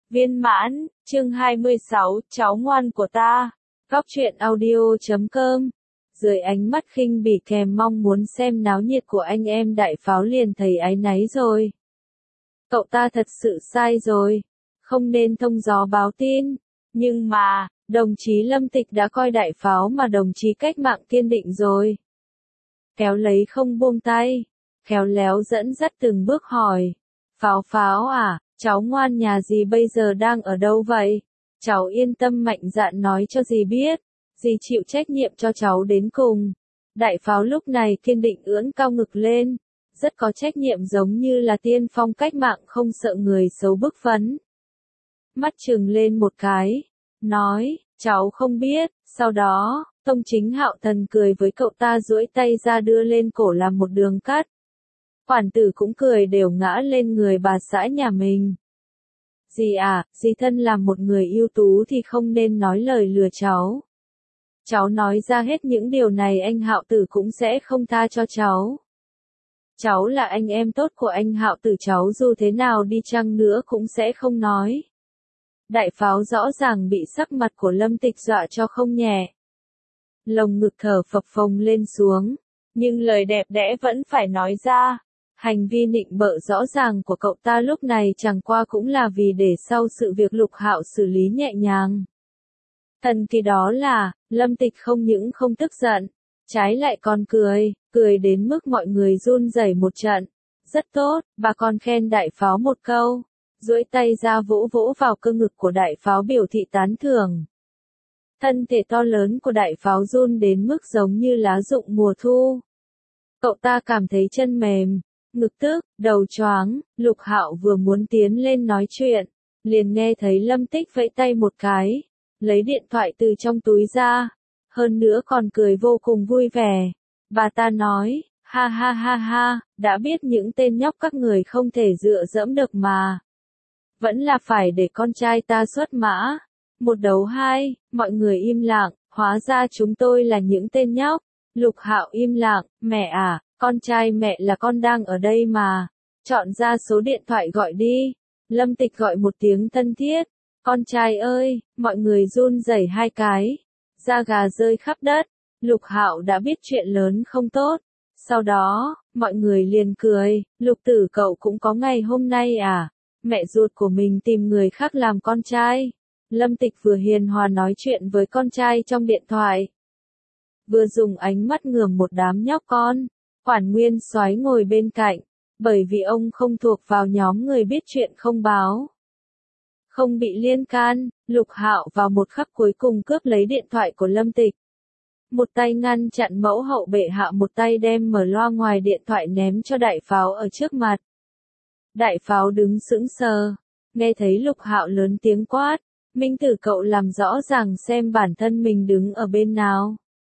Viên mãn, chương 26, cháu ngoan của ta. Góc truyện audio.com. Dưới ánh mắt khinh bỉ kèm mong muốn xem náo nhiệt của anh em Đại Pháo liền thấy áy náy rồi. Cậu ta thật sự sai rồi. Không nên thông gió báo tin. Nhưng mà, đồng chí Lâm Tịch đã coi Đại Pháo mà đồng chí cách mạng kiên định rồi. Kéo lấy không buông tay. Khéo léo dẫn dắt từng bước hỏi. Pháo Pháo à? Cháu ngoan nhà dì bây giờ đang ở đâu vậy? Cháu yên tâm mạnh dạn nói cho dì biết. Dì chịu trách nhiệm cho cháu đến cùng. Đại Pháo lúc này kiên định ưỡn cao ngực lên. Rất có trách nhiệm giống như là tiên phong cách mạng không sợ người xấu bức vấn. Mắt trừng lên một cái. Nói, cháu không biết. Sau đó, Tông Chính Hạo Thần cười với cậu ta duỗi tay ra đưa lên cổ làm một đường cắt. Quản tử cũng cười đều ngã lên người bà xã nhà mình. Dì à, dì thân làm một người ưu tú thì không nên nói lời lừa cháu. Cháu nói ra hết những điều này anh Hạo Tử cũng sẽ không tha cho cháu. Cháu là anh em tốt của anh Hạo Tử, cháu dù thế nào đi chăng nữa cũng sẽ không nói. Đại Pháo rõ ràng bị sắc mặt của Lâm Tịch dọa cho không nhẹ. Lồng ngực thở phập phồng lên xuống, nhưng lời đẹp đẽ vẫn phải nói ra. Hành vi nịnh bợ rõ ràng của cậu ta lúc này chẳng qua cũng là vì để sau sự việc Lục Hạo xử lý nhẹ nhàng. Thần kỳ đó là, Lâm Tịch không những không tức giận, trái lại còn cười đến mức mọi người run rẩy một trận. Rất tốt, bà còn khen Đại Pháo một câu, duỗi tay ra vỗ vỗ vào cơ ngực của Đại Pháo biểu thị tán thưởng. Thân thể to lớn của Đại Pháo run đến mức giống như lá rụng mùa thu. Cậu ta cảm thấy chân mềm, ngực tức, đầu choáng. Lục Hạo vừa muốn tiến lên nói chuyện, liền nghe thấy Lâm Tích vẫy tay một cái, lấy điện thoại từ trong túi ra, hơn nữa còn cười vô cùng vui vẻ. Bà ta nói, ha ha ha ha, đã biết những tên nhóc các người không thể dựa dẫm được mà. Vẫn là phải để con trai ta xuất mã. Một đấu hai, mọi người im lặng, hóa ra chúng tôi là những tên nhóc. Lục Hạo im lặng, mẹ à, con trai mẹ là con đang ở đây mà. Chọn ra số điện thoại gọi đi. Lâm Tịch gọi một tiếng thân thiết. Con trai ơi, mọi người run rẩy hai cái. Da gà rơi khắp đất. Lục Hạo đã biết chuyện lớn không tốt. Sau đó, mọi người liền cười. Lục Tử cậu cũng có ngày hôm nay à? Mẹ ruột của mình tìm người khác làm con trai. Lâm Tịch vừa hiền hòa nói chuyện với con trai trong điện thoại, vừa dùng ánh mắt ngườm một đám nhóc con. Quản Nguyên Soái ngồi bên cạnh, bởi vì ông không thuộc vào nhóm người biết chuyện không báo, không bị liên can. Lục Hạo vào một khắc cuối cùng cướp lấy điện thoại của Lâm Tịch, một tay ngăn chặn mẫu hậu bệ hạ, một tay đem mở loa ngoài điện thoại ném cho Đại Pháo ở trước mặt. Đại Pháo đứng sững sờ, nghe thấy Lục Hạo lớn tiếng quát, Minh Tử cậu làm rõ ràng xem bản thân mình đứng ở bên nào.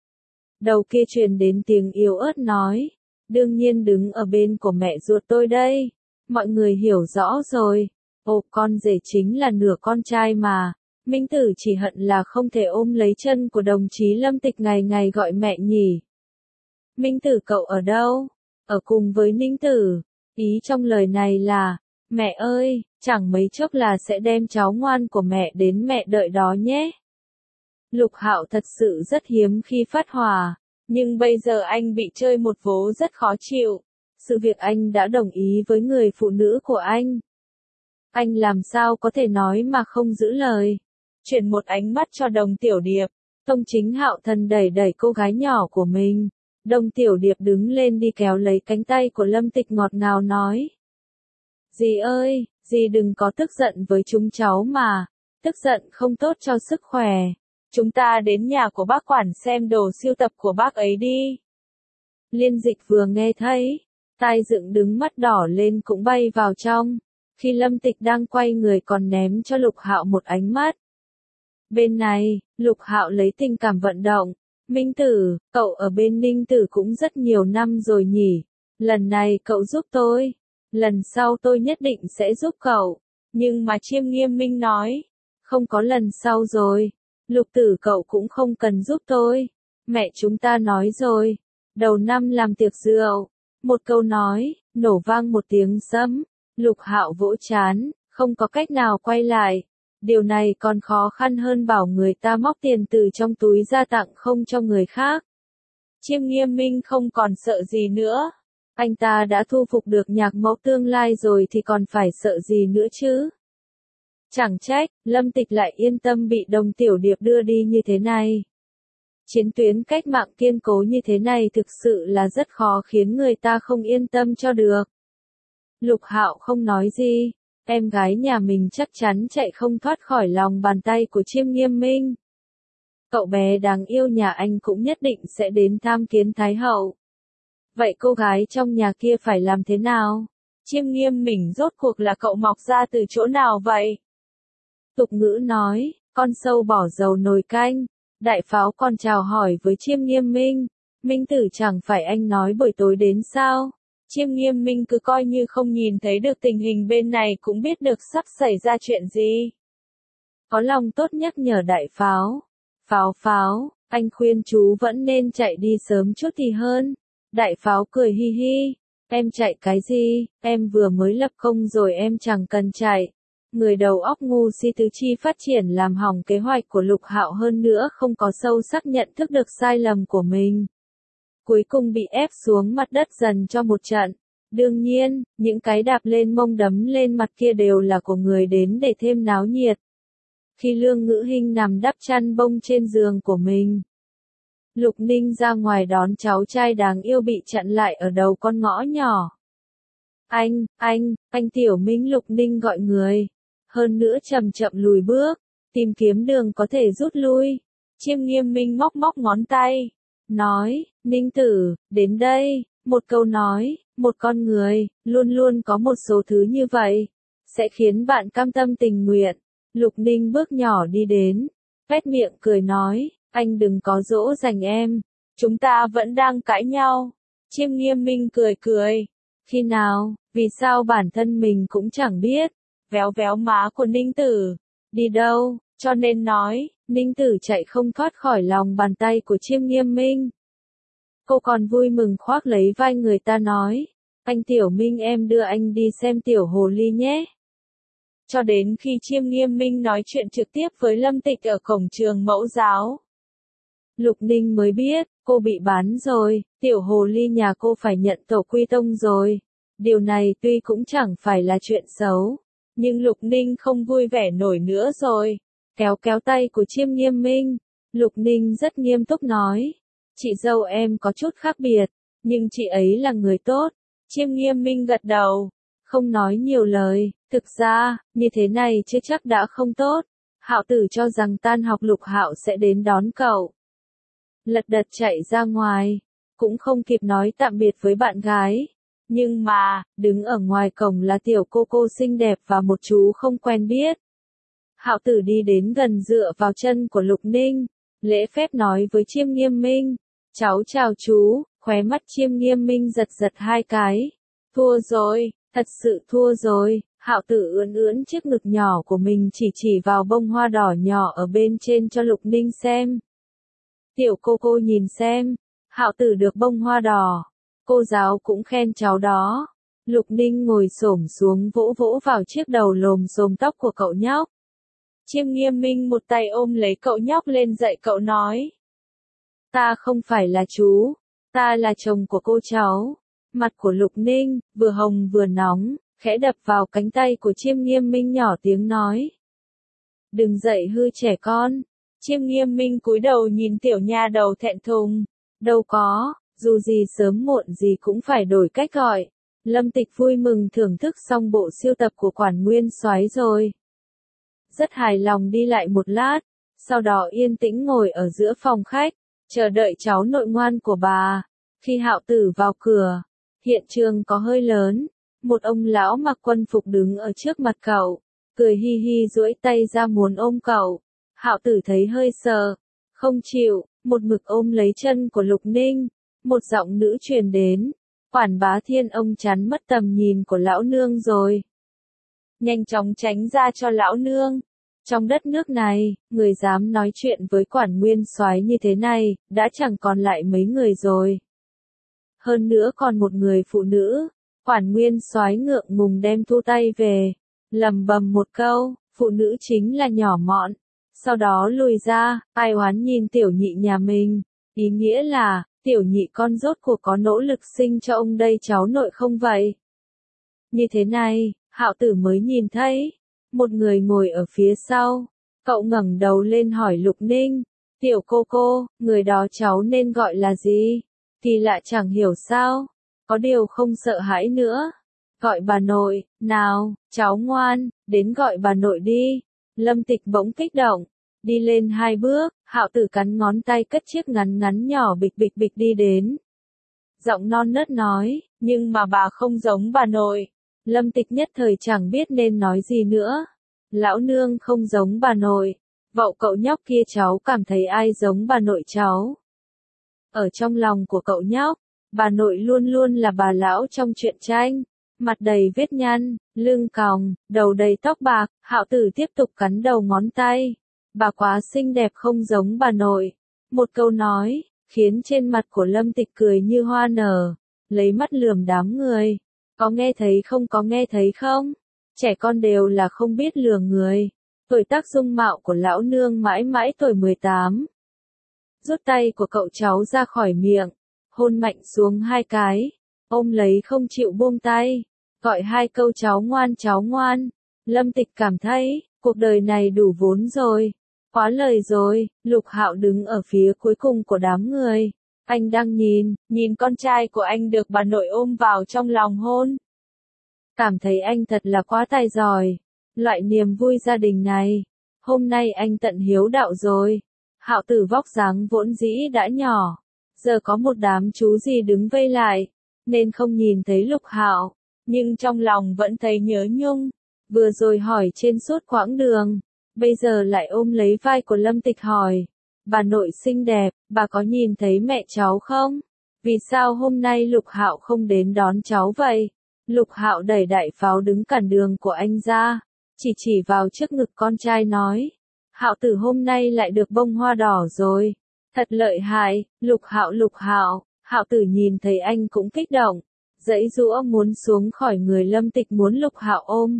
Đầu kia truyền đến tiếng yếu ớt nói, đương nhiên đứng ở bên của mẹ ruột tôi đây. Mọi người hiểu rõ rồi. Ồ, con rể chính là nửa con trai mà. Minh Tử chỉ hận là không thể ôm lấy chân của đồng chí Lâm Tịch ngày ngày gọi mẹ nhỉ. Minh Tử cậu ở đâu? Ở cùng với Ninh Tử. Ý trong lời này là, mẹ ơi, chẳng mấy chốc là sẽ đem cháu ngoan của mẹ đến mẹ đợi đó nhé. Lục Hạo thật sự rất hiếm khi phát hỏa, nhưng bây giờ anh bị chơi một vố rất khó chịu. Sự việc anh đã đồng ý với người phụ nữ của anh. Anh làm sao có thể nói mà không giữ lời. Chuyển một ánh mắt cho Đồng Tiểu Điệp, Tông Chính Hạo Thần đẩy đẩy cô gái nhỏ của mình. Đồng Tiểu Điệp đứng lên đi kéo lấy cánh tay của Lâm Tịch ngọt ngào nói. Dì ơi, dì đừng có tức giận với chúng cháu mà, tức giận không tốt cho sức khỏe. Chúng ta đến nhà của bác Quản xem đồ sưu tập của bác ấy đi. Liên Dịch vừa nghe thấy, tai dựng đứng mắt đỏ lên cũng bay vào trong, khi Lâm Tịch đang quay người còn ném cho Lục Hạo một ánh mắt. Bên này, Lục Hạo lấy tình cảm vận động, Minh Tử, cậu ở bên Ninh Tử cũng rất nhiều năm rồi nhỉ, lần này cậu giúp tôi, lần sau tôi nhất định sẽ giúp cậu, nhưng mà Chiêm Nghiêm Minh nói, không có lần sau rồi. Lục Tử cậu cũng không cần giúp tôi. Mẹ chúng ta nói rồi. Đầu năm làm tiệc rượu. Một câu nói, nổ vang một tiếng sấm. Lục Hạo vỗ trán, không có cách nào quay lại. Điều này còn khó khăn hơn bảo người ta móc tiền từ trong túi ra tặng không cho người khác. Chiêm Nghiêm Minh không còn sợ gì nữa. Anh ta đã thu phục được nhạc mẫu tương lai rồi thì còn phải sợ gì nữa chứ? Chẳng trách, Lâm Tịch lại yên tâm bị Đồng Tiểu Điệp đưa đi như thế này. Chiến tuyến cách mạng kiên cố như thế này thực sự là rất khó khiến người ta không yên tâm cho được. Lục Hạo không nói gì, em gái nhà mình chắc chắn chạy không thoát khỏi lòng bàn tay của Chiêm Nghiêm Minh. Cậu bé đáng yêu nhà anh cũng nhất định sẽ đến tham kiến Thái hậu. Vậy cô gái trong nhà kia phải làm thế nào? Chiêm Nghiêm Minh rốt cuộc là cậu mọc ra từ chỗ nào vậy? Tục ngữ nói, con sâu bỏ dầu nồi canh. Đại pháo còn chào hỏi với Chiêm Nghiêm Minh. Minh tử chẳng phải anh nói buổi tối đến sao? Chiêm Nghiêm Minh cứ coi như không nhìn thấy được tình hình bên này cũng biết được sắp xảy ra chuyện gì. Có lòng tốt nhắc nhở đại pháo. Pháo, anh khuyên chú vẫn nên chạy đi sớm chút thì hơn. Đại pháo cười hi hi. Em chạy cái gì, em vừa mới lập công rồi em chẳng cần chạy. Người đầu óc ngu si tứ chi phát triển làm hỏng kế hoạch của Lục Hạo hơn nữa không có sâu sắc nhận thức được sai lầm của mình. Cuối cùng bị ép xuống mặt đất dần cho một trận. Đương nhiên, những cái đạp lên mông đấm lên mặt kia đều là của người đến để thêm náo nhiệt. Khi Lương Ngữ Hinh nằm đắp chăn bông trên giường của mình, Lục Ninh ra ngoài đón cháu trai đáng yêu bị chặn lại ở đầu con ngõ nhỏ. Anh Tiểu Minh, Lục Ninh gọi người. Hơn nữa chậm chậm lùi bước, tìm kiếm đường có thể rút lui. Chiêm Nghiêm Minh móc ngón tay, nói, Ninh tử, đến đây. Một câu nói, một con người, luôn luôn có một số thứ như vậy, sẽ khiến bạn cam tâm tình nguyện. Lục Ninh bước nhỏ đi đến, vét miệng cười nói, anh đừng có dỗ dành em, chúng ta vẫn đang cãi nhau. Chiêm Nghiêm Minh cười. Khi nào, vì sao bản thân mình cũng chẳng biết. Véo má của Ninh Tử. Đi đâu, cho nên nói, Ninh Tử chạy không thoát khỏi lòng bàn tay của Chiêm Nghiêm Minh. Cô còn vui mừng khoác lấy vai người ta nói, anh Tiểu Minh em đưa anh đi xem Tiểu Hồ Ly nhé. Cho đến khi Chiêm Nghiêm Minh nói chuyện trực tiếp với Lâm Tịch ở cổng trường mẫu giáo. Lục Ninh mới biết, cô bị bán rồi, Tiểu Hồ Ly nhà cô phải nhận tổ quy tông rồi. Điều này tuy cũng chẳng phải là chuyện xấu. Nhưng Lục Ninh không vui vẻ nổi nữa rồi. Kéo tay của Chiêm Nghiêm Minh. Lục Ninh rất nghiêm túc nói. Chị dâu em có chút khác biệt. Nhưng chị ấy là người tốt. Chiêm Nghiêm Minh gật đầu. Không nói nhiều lời. Thực ra, như thế này chưa chắc đã không tốt. Hạo Tử cho rằng tan học Lục Hạo sẽ đến đón cậu. Lật đật chạy ra ngoài. Cũng không kịp nói tạm biệt với bạn gái. Nhưng mà, đứng ở ngoài cổng là tiểu cô xinh đẹp và một chú không quen biết. Hạo Tử đi đến gần dựa vào chân của Lục Ninh, lễ phép nói với Chiêm Nghiêm Minh, cháu chào chú, khóe mắt Chiêm Nghiêm Minh giật hai cái. Thua rồi, thật sự thua rồi. Hạo Tử ưỡn chiếc ngực nhỏ của mình chỉ vào bông hoa đỏ nhỏ ở bên trên cho Lục Ninh xem. Tiểu cô nhìn xem, Hạo Tử được bông hoa đỏ. Cô giáo cũng khen cháu đó. Lục Ninh ngồi xổm xuống vỗ vào chiếc đầu lồm xồm tóc của cậu nhóc. Chiêm Nghiêm Minh một tay ôm lấy cậu nhóc lên dậy cậu nói. Ta không phải là chú, ta là chồng của cô cháu. Mặt của Lục Ninh, vừa hồng vừa nóng, khẽ đập vào cánh tay của Chiêm Nghiêm Minh nhỏ tiếng nói. Đừng dậy hư trẻ con. Chiêm Nghiêm Minh cúi đầu nhìn tiểu nha đầu thẹn thùng. Đâu có. Dù gì sớm muộn gì cũng phải đổi cách gọi. Lâm Tịch vui mừng thưởng thức xong bộ siêu tập của Quản Nguyên Soái rồi. Rất hài lòng đi lại một lát, sau đó yên tĩnh ngồi ở giữa phòng khách, chờ đợi cháu nội ngoan của bà. Khi Hạo Tử vào cửa, hiện trường có hơi lớn, một ông lão mặc quân phục đứng ở trước mặt cậu, cười hi hi duỗi tay ra muốn ôm cậu. Hạo Tử thấy hơi sợ, không chịu, một mực ôm lấy chân của Lục Ninh. Một giọng nữ truyền đến, Quản Bá Thiên ông chắn mất tầm nhìn của lão nương rồi. Nhanh chóng tránh ra cho lão nương. Trong đất nước này, người dám nói chuyện với Quản Nguyên Soái như thế này, đã chẳng còn lại mấy người rồi. Hơn nữa còn một người phụ nữ, Quản Nguyên Soái ngượng ngùng đem thu tay về. lầm bầm một câu, phụ nữ chính là nhỏ mọn. Sau đó lùi ra, ai oán nhìn tiểu nhị nhà mình, ý nghĩa là, tiểu nhị con rốt cuộc có nỗ lực sinh cho ông đây cháu nội không vậy? Như thế này, Hạo Tử mới nhìn thấy, một người ngồi ở phía sau, cậu ngẩng đầu lên hỏi Lục Ninh, tiểu cô, người đó cháu nên gọi là gì? Kỳ lạ chẳng hiểu sao, có điều không sợ hãi nữa. Gọi bà nội, nào, cháu ngoan, đến gọi bà nội đi. Lâm Tịch bỗng kích động, đi lên 2 bước, Hạo Tử cắn ngón tay cất chiếc ngắn ngắn nhỏ bịch đi đến. Giọng non nớt nói, nhưng mà bà không giống bà nội. Lâm Tịch nhất thời chẳng biết nên nói gì nữa. Lão nương không giống bà nội. Vậu cậu nhóc kia cháu cảm thấy ai giống bà nội cháu. Ở trong lòng của cậu nhóc, bà nội luôn luôn là bà lão trong truyện tranh. Mặt đầy vết nhăn, lưng còng, đầu đầy tóc bạc, Hạo Tử tiếp tục cắn đầu ngón tay. Bà quá xinh đẹp không giống bà nội. Một câu nói, khiến trên mặt của Lâm Tịch cười như hoa nở, lấy mắt lườm đám người. Có nghe thấy không, có nghe thấy không? Trẻ con đều là không biết lừa người. Tuổi tác dung mạo của lão nương mãi mãi tuổi 18. Rút tay của cậu cháu ra khỏi miệng, hôn mạnh xuống 2 cái, ôm lấy không chịu buông tay, gọi 2 câu cháu ngoan. Lâm Tịch cảm thấy, cuộc đời này đủ vốn rồi, quá lời rồi. Lục Hạo đứng ở phía cuối cùng của đám người, anh đang nhìn con trai của anh được bà nội ôm vào trong lòng hôn. Cảm thấy anh thật là quá tài giỏi, loại niềm vui gia đình này, hôm nay anh tận hiếu đạo rồi. Hạo Tử vóc dáng vốn dĩ đã nhỏ, giờ có một đám chú gì đứng vây lại, nên không nhìn thấy Lục Hạo, nhưng trong lòng vẫn thấy nhớ nhung. Vừa rồi hỏi trên suốt quãng đường, bây giờ lại ôm lấy vai của Lâm Tịch hỏi, bà nội xinh đẹp, bà có nhìn thấy mẹ cháu không? Vì sao hôm nay Lục Hạo không đến đón cháu vậy? Lục Hạo đẩy đại pháo đứng cản đường của anh ra, chỉ vào trước ngực con trai nói, Hạo Tử hôm nay lại được bông hoa đỏ rồi, thật lợi hại. Lục Hạo, Hạo Tử nhìn thấy anh cũng kích động, giãy giụa muốn xuống khỏi người Lâm Tịch muốn Lục Hạo ôm.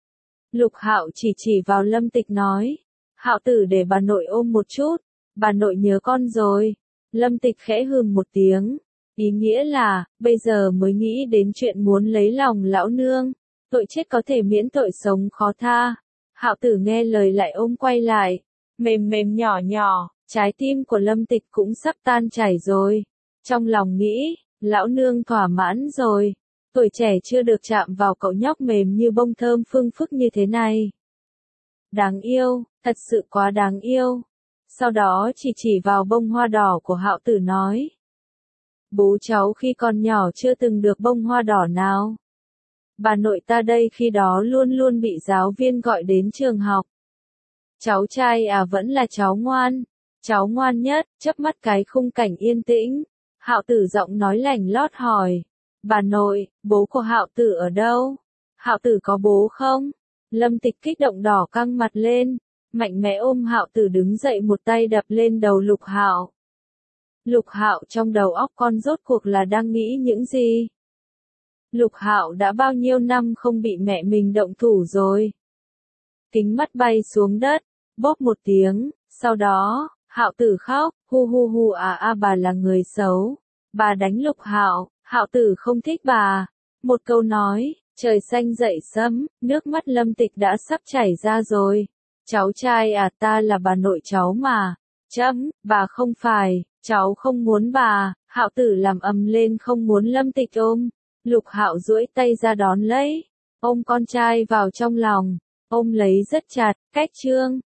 Lục Hạo chỉ vào Lâm Tịch nói, Hạo Tử để bà nội ôm một chút, bà nội nhớ con rồi. Lâm Tịch khẽ hừm một tiếng, ý nghĩa là, bây giờ mới nghĩ đến chuyện muốn lấy lòng lão nương, tội chết có thể miễn tội sống khó tha. Hạo Tử nghe lời lại ôm quay lại, mềm nhỏ, trái tim của Lâm Tịch cũng sắp tan chảy rồi. Trong lòng nghĩ, lão nương thỏa mãn rồi, tuổi trẻ chưa được chạm vào cậu nhóc mềm như bông thơm phương phức như thế này. Đáng yêu, thật sự quá đáng yêu. Sau đó chỉ vào bông hoa đỏ của Hạo Tử nói, bố cháu khi còn nhỏ chưa từng được bông hoa đỏ nào. Bà nội ta đây khi đó luôn luôn bị giáo viên gọi đến trường học. Cháu trai à, vẫn là cháu ngoan nhất. Chớp mắt cái khung cảnh yên tĩnh, Hạo Tử giọng nói lành lót hỏi, bà nội, bố của Hạo Tử ở đâu? Hạo Tử có bố không? Lâm Tịch kích động đỏ căng mặt lên, mạnh mẽ ôm Hạo Tử đứng dậy một tay đập lên đầu Lục Hạo. Lục Hạo trong đầu óc con rốt cuộc là đang nghĩ những gì? Lục Hạo đã bao nhiêu năm không bị mẹ mình động thủ rồi. Kính mắt bay xuống đất, bốp một tiếng, sau đó, Hạo Tử khóc, hu bà là người xấu. Bà đánh Lục Hạo, Hạo Tử không thích bà. Một câu nói, trời xanh dậy sấm, nước mắt Lâm Tịch đã sắp chảy ra rồi. Cháu trai à, ta là bà nội cháu mà. Bà không phải, cháu không muốn bà. Hạo Tử làm ầm lên không muốn Lâm Tịch ôm. Lục Hạo duỗi tay ra đón lấy, ôm con trai vào trong lòng, ôm lấy rất chặt, cách chương.